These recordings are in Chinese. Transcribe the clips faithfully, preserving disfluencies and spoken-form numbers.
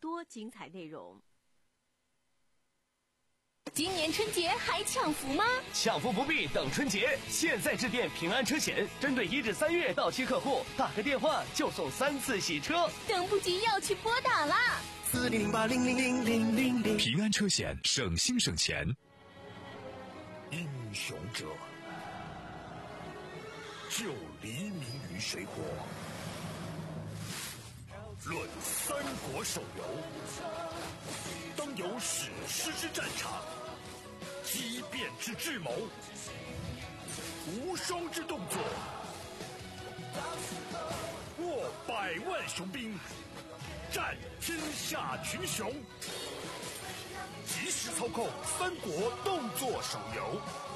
多精彩内容。 今年春节还抢福吗？ 抢福不必等春节，现在致电平安车险，针对一至三月到期客户，打个电话就送三次洗车， 等不及要去拨打啦！ 四零零八零零零零零零。 平安车险，省心省钱。 英雄者，救黎明于水火。论三国手游，当有史诗之战场，激变之智谋，无双之动作，握百万雄兵，战天下群雄。即时操控三国动作手游，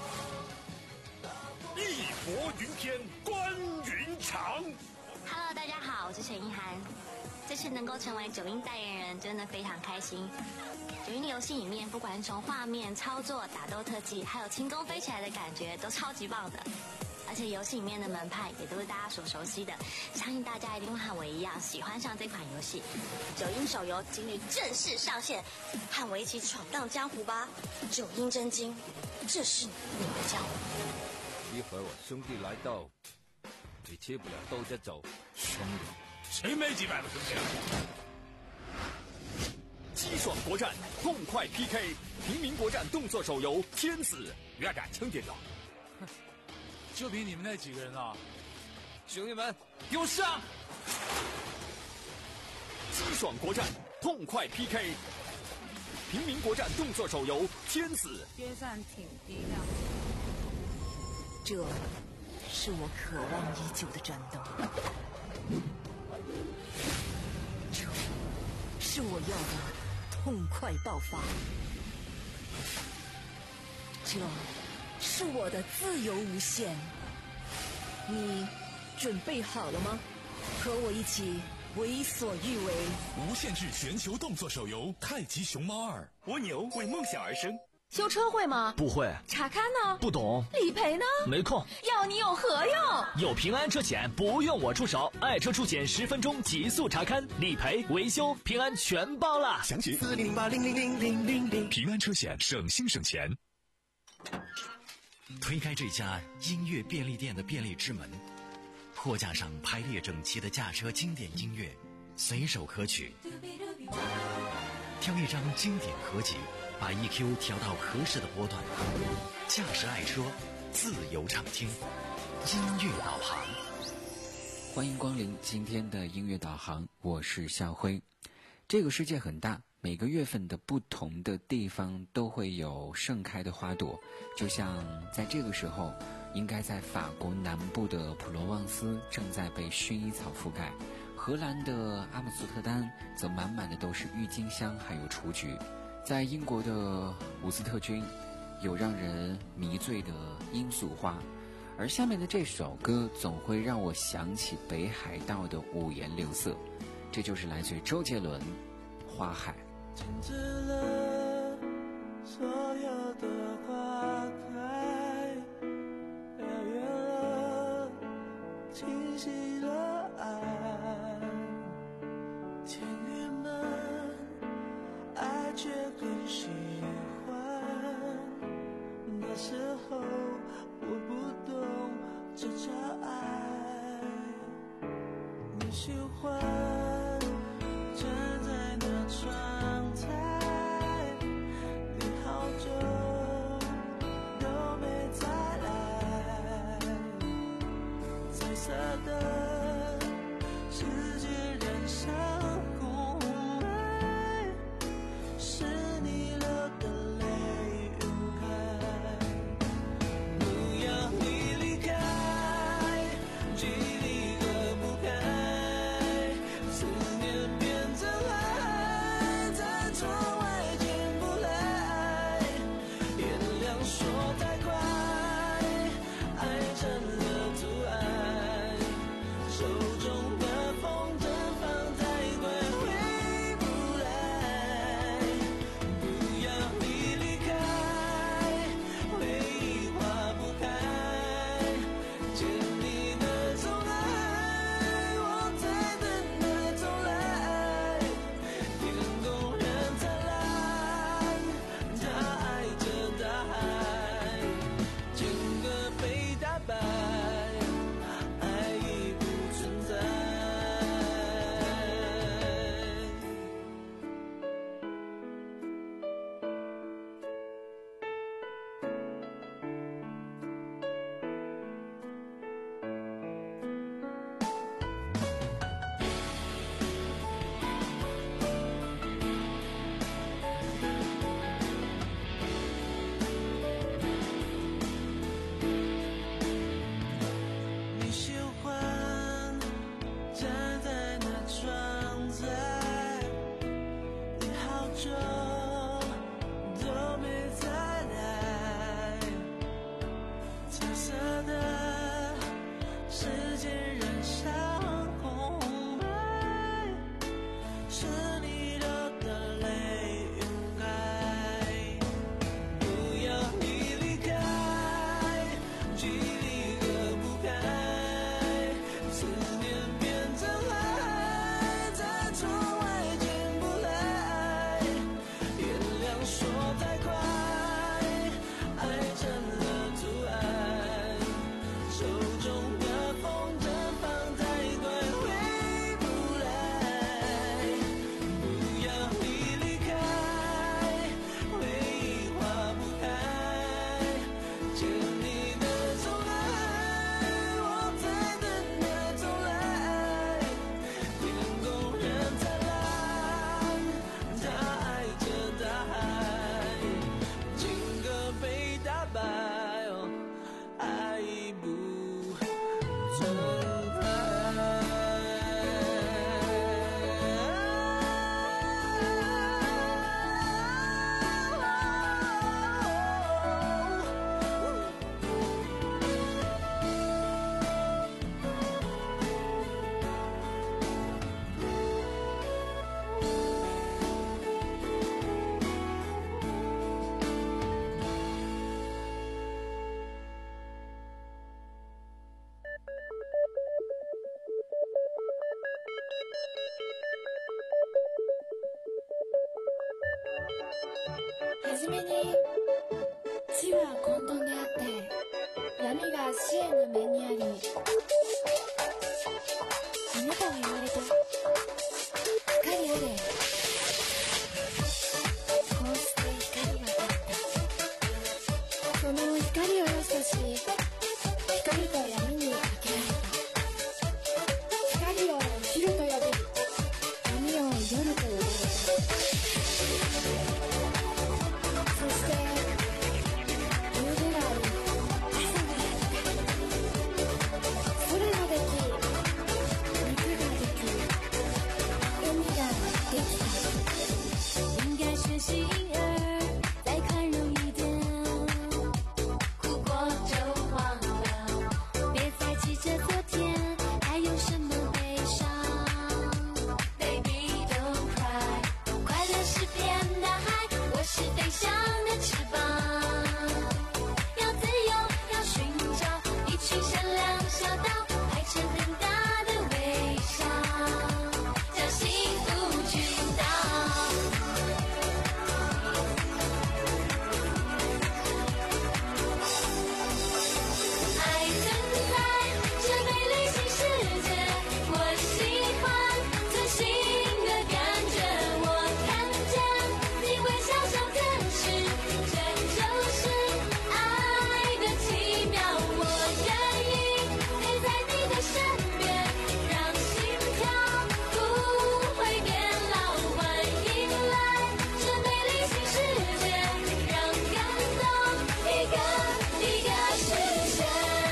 义薄云天，关云长。 Hello， 大家好，我是陈意涵。这次能够成为九阴代言人，真的非常开心。九阴的游戏里面，不管是从画面、操作、打斗特技，还有轻功飞起来的感觉，都超级棒的。而且游戏里面的门派也都是大家所熟悉的，相信大家一定会和我一样喜欢上这款游戏。九阴手游今日正式上线，和我一起闯荡江湖吧！九阴真经，这是你的江湖。 一会儿我兄弟来到，你吃不了兜着走。 兄弟，谁没几百个兄弟啊？ 激爽国战，痛快 P K， 平民国战动作手游《天子》，别敢轻点的。 哼，就凭你们那几个人啊！ 兄弟们，给我上！激爽国战，痛快 P K， 平民国战动作手游《天子》。 约战挺低调。 这是我渴望已久的战斗，这是我要的痛快爆发，这是我的自由无限。你准备好了吗？和我一起为所欲为。 无限制全球动作手游《太极熊猫二》， 蜗牛为梦想而生。 修车会吗？ 不会。 查看呢？ 不懂。 理赔呢？ 没空。 要你有何用？ 有平安车险，不用我出手，爱车出险十分钟极速查看、理赔、维修，平安全包了。 详情四零零八零零零零零零。 平安车险，省心省钱。 推开这家音乐便利店的便利之门，货架上排列整齐的驾车经典音乐，随手可取。挑一张经典合集，把 E Q 调到合适的波段，驾驶爱车，自由畅听，音乐导航。 欢迎光临今天的音乐导航，我是夏辉。这个世界很大，每个月份的不同的地方都会有盛开的花朵，就像在这个时候，应该在法国南部的普罗旺斯正在被薰衣草覆盖，荷兰的阿姆斯特丹则满满的都是郁金香还有雏菊，在英国的伍斯特郡有让人迷醉的罂粟花，而下面的这首歌总会让我想起北海道的五颜六色，这就是来自于周杰伦《花海》。 停止了所有的花开，遥远了，清晰了爱，天郁闷，爱却更喜欢。那时候我不懂这叫爱，你喜欢站在那窗台，你好久都没再来，彩色的世界染上红海，是你流的泪晕开， 久都没再来，彩色的世界染上红白，是你流的泪晕开，不要你离开，距离隔不开，思念变成海，再从未进不来，原谅说太快，爱成了阻碍，手中的风筝放太短，回不来，不要你离开，回忆化不开，牵你的手来，我在等的重来，天空仍灿烂，他爱着大海，情歌被打败，哦，爱已不存はじめに地は混沌であって闇が死への目にあり、あなたは言われた、光あれ、こうして光はあった。その光を良しとし、光と闇に分けられた。光を昼と呼び、闇を夜と呼ばれた。そして夕ぐらい、朝がやって空ができ、肉ができ、海ができた。 应该学习婴儿，再宽容一点，哭过就忘了，别再记着昨天，还有什么悲伤 ？Baby don't cry， 快乐是片大海，我是飞翔的翅膀，要自由，要寻找一群善良小岛，排成很大的微笑，叫幸福群岛。爱存在这美丽新世界，我喜欢最新的感觉，我看见你微笑像天使，这就是爱的奇妙。我愿意陪在你的身边，让心跳不会变老。欢迎来这美丽新世界，让感动一个一个实现。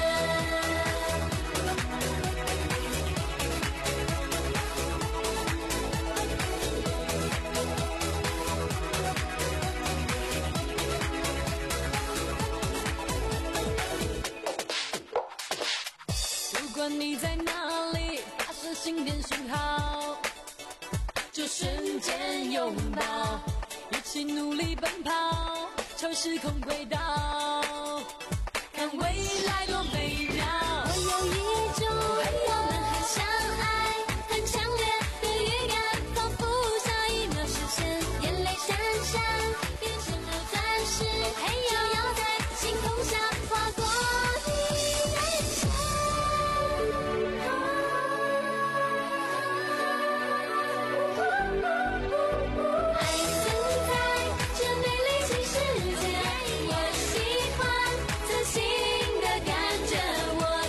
不管你在哪里，发射心电讯号，就瞬间拥抱，一起努力奔跑，超时空轨道，看未来多美妙。我有一种我们很相爱、很强烈的预感，仿佛下一秒实现，眼泪闪闪，变成了钻石，嘿呦，要在星空下划过你的眼爱存在这美丽新世界，我喜欢最新的感觉，我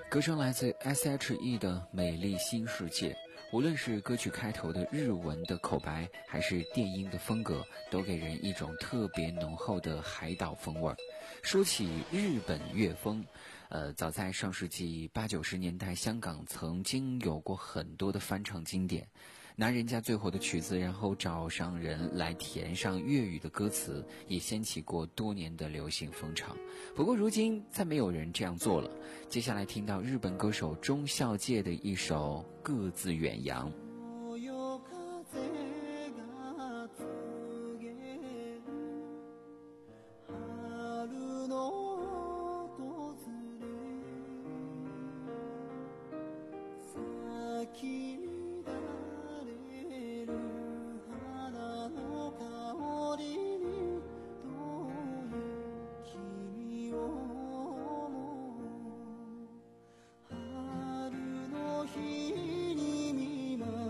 歌声来自 S H E 的《美丽新世界》，无论是歌曲开头的日文的口白，还是电音的风格，都给人一种特别浓厚的海岛风味儿。说起日本乐风，呃，早在上世纪八九十年代，香港曾经有过很多的翻唱经典，拿人家最火的曲子，然后找上人来填上粤语的歌词，也掀起过多年的流行风潮。不过如今再没有人这样做了。接下来听到日本歌手中孝介的一首《各自远洋》。 日の日に見舞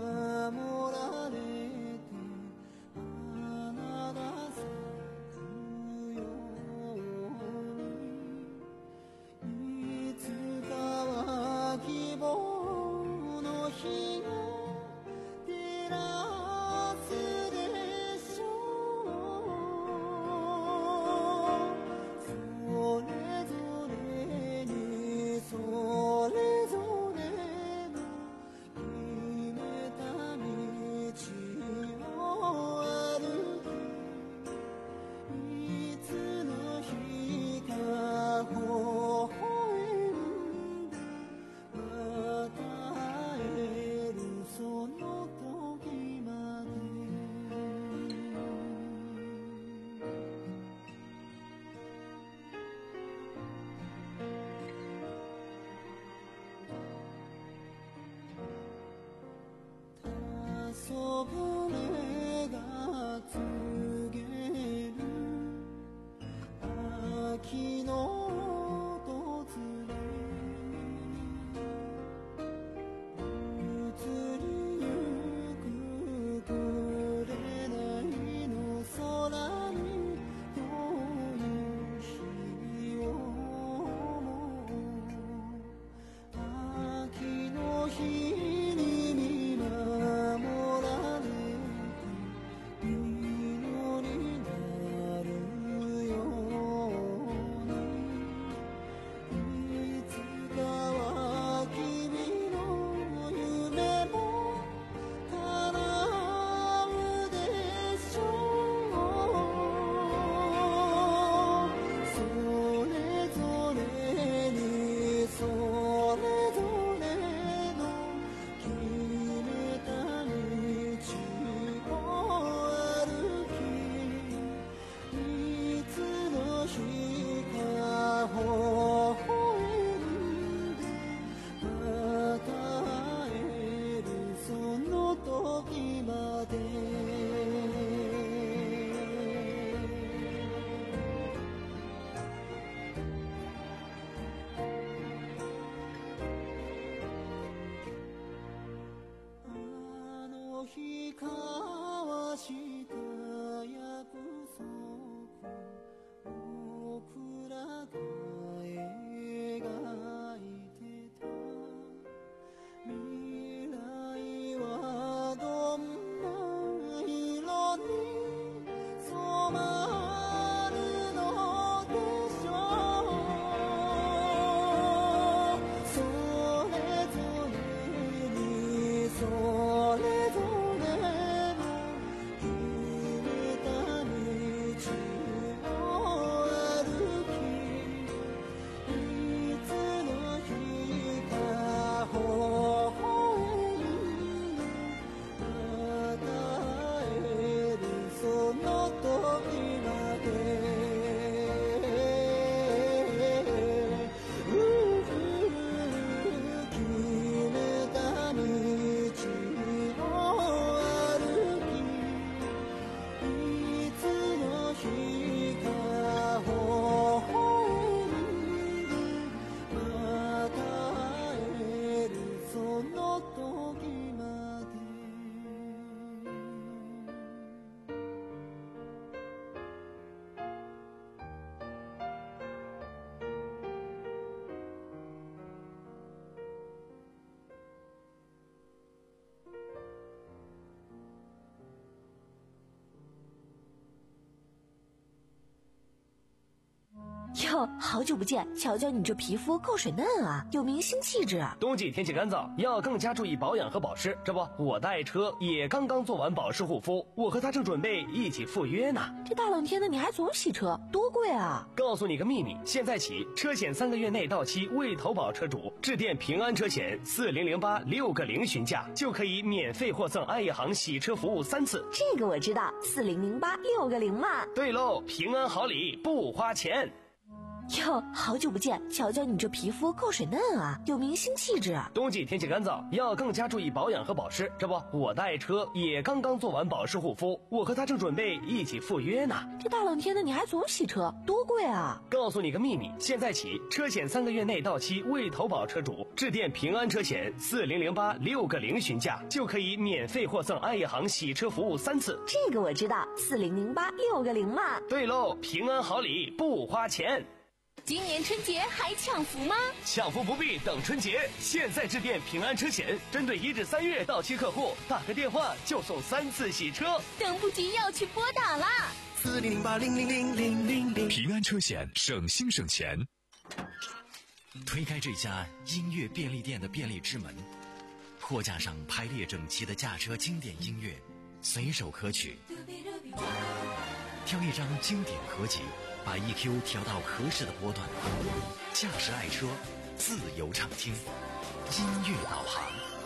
哟，好久不见，瞧瞧你这皮肤够水嫩啊，有明星气质。 冬季天气干燥，要更加注意保养和保湿。这不，我的爱车也刚刚做完保湿护肤，我和他正准备一起赴约呢。 这大冷天的你还总洗车，多贵啊！ 告诉你个秘密，现在起车险三个月内到期未投保车主，致电平安车险四零零八六个零询价，就可以免费获赠爱业行洗车服务三次。 这个我知道，四零零八六个零嘛。 对喽，平安好礼不花钱。 哟，好久不见，瞧瞧你这皮肤够水嫩啊，有明星气质。 冬季天气干燥，要更加注意保养和保湿。这不，我的爱车也刚刚做完保湿护肤，我和他正准备一起赴约呢。 这大冷天的你还总洗车，多贵啊！ 告诉你个秘密，现在起车险三个月内到期未投保车主，致电平安车险四零零八六个零询价，就可以免费获赠爱业行洗车服务三次。 这个我知道，四零零八六个零嘛。 对喽，平安好礼不花钱。 今年春节还抢福吗？ 抢福不必等春节，现在致电平安车险，针对一至三月到期客户，打个电话就送三次洗车。 等不及要去拨打啦！ 四零零八零零零零零零。 平安车险，省心省钱。 推开这家音乐便利店的便利之门，货架上排列整齐的驾车经典音乐，随手可取。挑一张经典合集，把 E Q 调到合适的波段，驾驶爱车，自由畅听，音乐导航。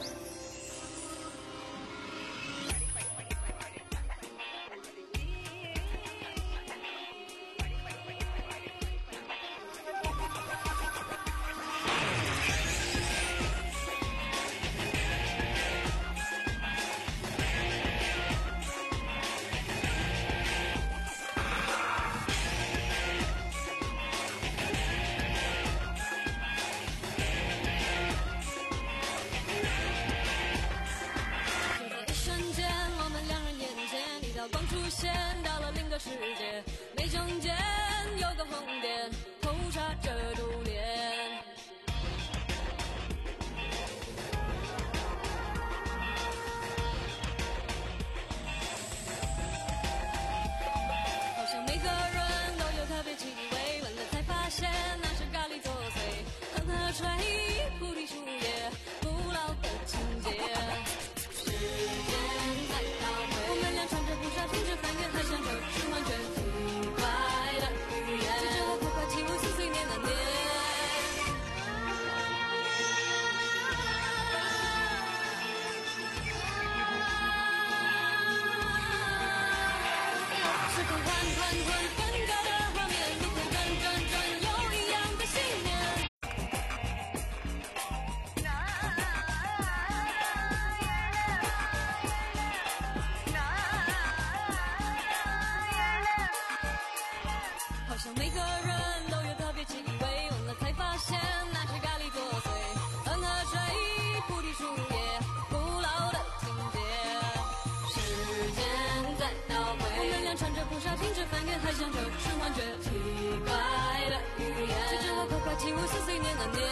光出现到了另个世界，眉中间有个红点，头插着珠帘。好像每个人都有特别气味，闻了才发现那是咖喱作祟，哼呵吹菩提树叶，古老的情节。时间在倒退，我们俩穿着不少停止翻阅，还想着是完全奇怪的语言，这只好快快起舞，岁岁年难年。时空缓缓缓分割的画面，路口转转转，有一样的信念。好像每个人都有特别气味，闻了才发现那是咖喱作祟，哼呵吹菩提树叶，古老的情节。时间在倒退，我们俩穿着不少停止翻阅，还想着是幻觉，奇怪的语言，这只好快快起舞，岁岁年难年。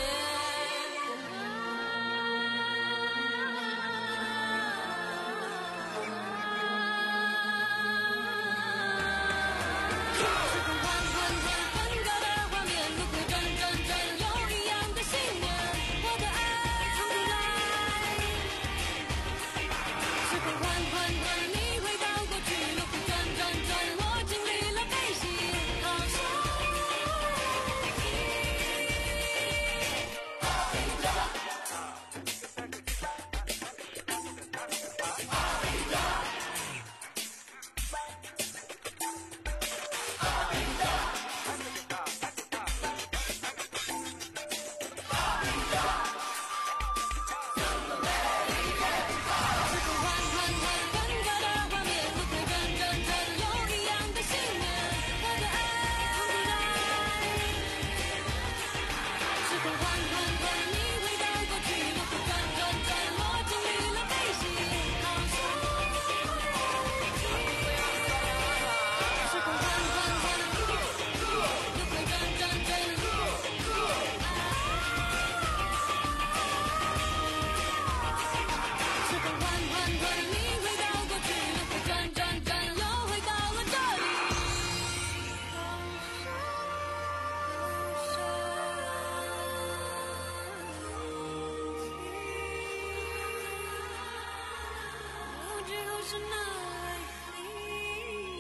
是爱你。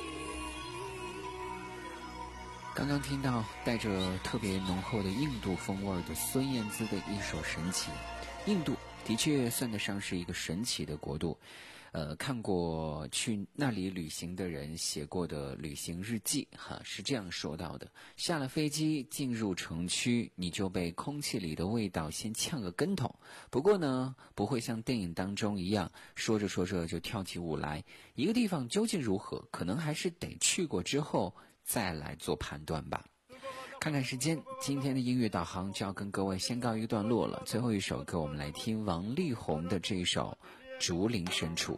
刚刚听到带着特别浓厚的印度风味的孙燕姿的一首《神奇》。印度的确算得上是一个神奇的国度，呃，看过去那里旅行的人写过的旅行日记，哈，是这样说到的：下了飞机进入城区，你就被空气里的味道先呛个跟头。不过呢，不会像电影当中一样，说着说着就跳起舞来。一个地方究竟如何，可能还是得去过之后再来做判断吧。看看时间，今天的音乐导航就要跟各位先告一段落了。最后一首歌，我们来听王力宏的这一首《竹林深处》。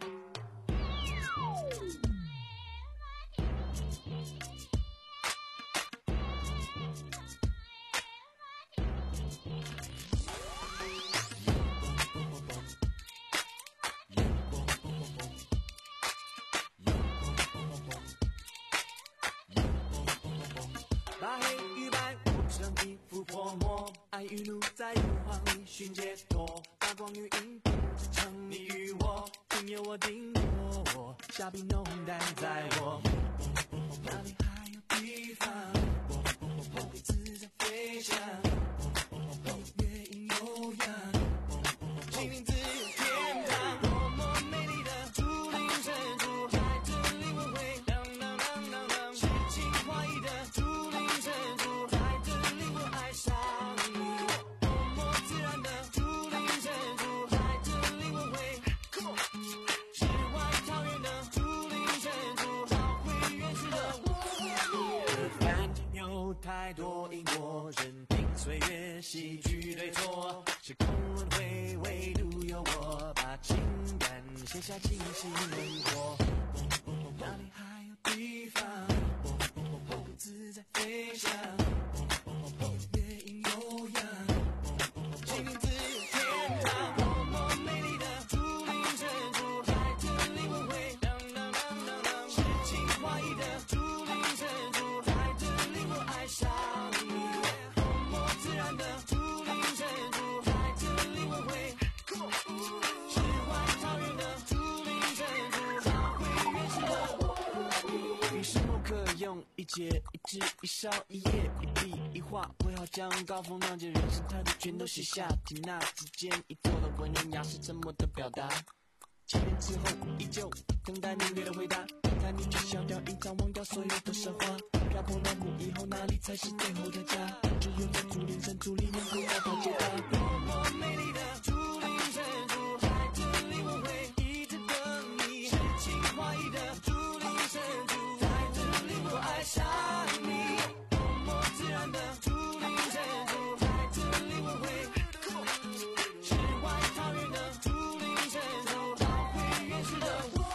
把黑与白涂上一幅泼墨，爱与怒在油画里寻解脱，把光与影不只成你与我，仅有我定夺，下笔浓淡在我，哪里还有地方可以自在飞翔，月影悠扬，心灵自由天堂，多么美丽的竹林深处，在这里我会当当当当当，诗情画意的竹林深处，在这里我爱上你，多么自然的竹林深处，在这里我会世外桃源的竹林深处，找回原始的我。这凡间有太多因果，任凭岁月戏剧对错，时空轮回，唯独有我把情感写下清晰轮廓，哪里还有地方自在飞翔，月影悠扬，心灵自由天堂，多么美丽的竹林深处，在这里我会当当当当当，诗情画意的竹林深处，在这里我爱上你，多么自然的竹林深处，在这里我会世外桃源的竹林深处，找回原始的我。于是我可用一节一枝一烧一叶一笔一画，为好将高风亮节人生态度全都写下，听那之间一座的文人雅士沉默的表达，千年之后依旧等待明月的回答，看你去消掉隐藏忘掉所有的神话，漂泊南湖以后哪里才是最后的家，只有在竹林深处里面会找到解答，多么美丽的竹林深处，在这里我会一直等你，诗情画意的竹林深处，在这里我爱上你，多么自然的竹林深处，在这里我会世外桃源的竹林深处，找回原始的我。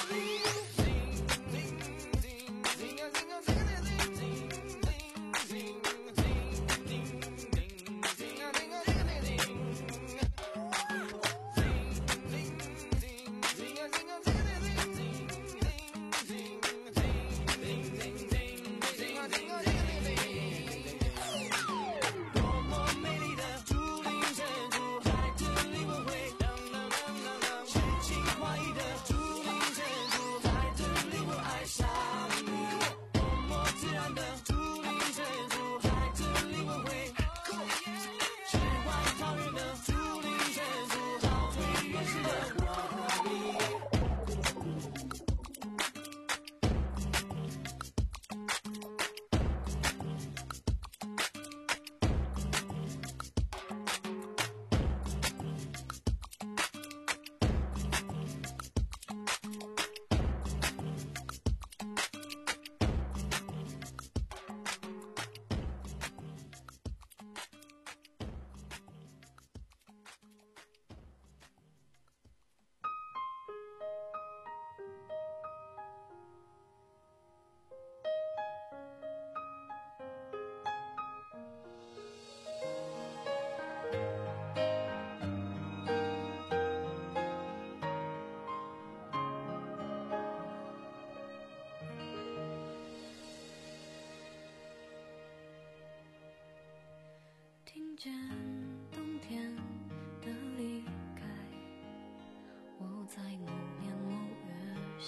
听见冬天的离开，我在某年某月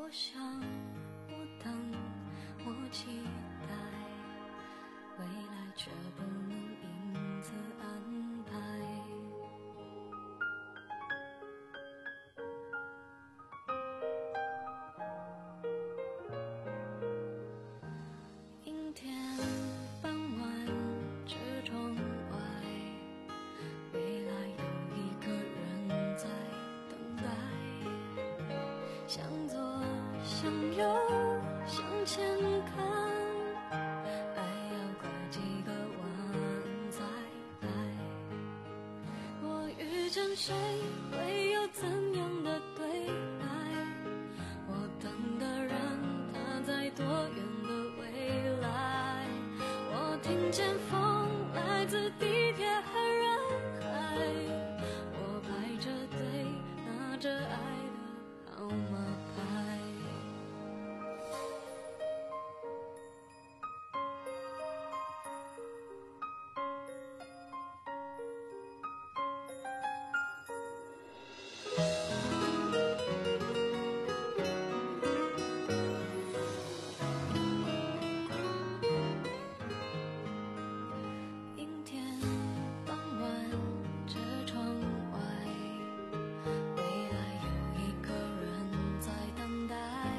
我想，我等，我期待，未来却不能因此安排。阴天傍晚，车窗外，未来有一个人在等待。向左，向右，向前看，还要拐几个弯再来。我遇见谁，会有怎样的对白？我等的人，他在多远的未来？我听见风来自地铁和人海，我排着队，拿着爱的号码牌。阴天傍晚，车窗外，未来有一个人在等待。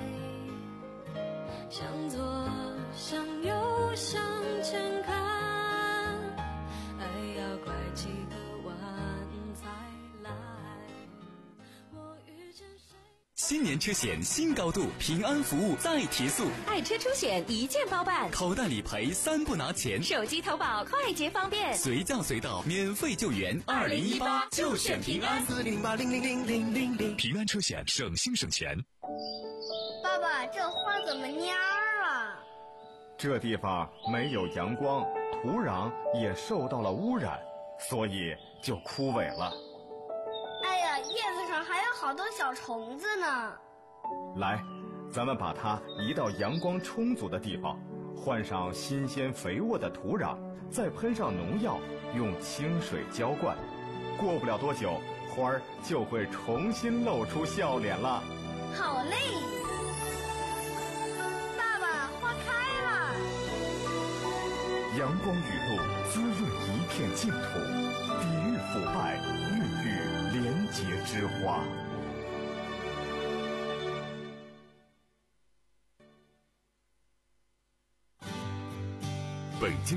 向左，向右，向前看，还要拐几个弯才来。我遇见谁？ 新年车险新高度，平安服务再提速， 爱车出险一键包办， 口袋理赔三不拿钱， 手机投保快捷方便， 随叫随到，免费救援。二零一八就选平安。 四零八零零零零零零。 平安车险，省心省钱。 爸爸，这花怎么蔫儿了？ 这地方没有阳光，土壤也受到了污染，所以就枯萎了。 哎呀，叶子上还有好多小虫子呢。 来，咱们把它移到阳光充足的地方，换上新鲜肥沃的土壤，再喷上农药，用清水浇灌。过不了多久，花儿就会重新露出笑脸了。 好嘞！爸爸，花开了。 阳光雨露滋润一片净土，抵御腐败，孕育廉洁之花。 北京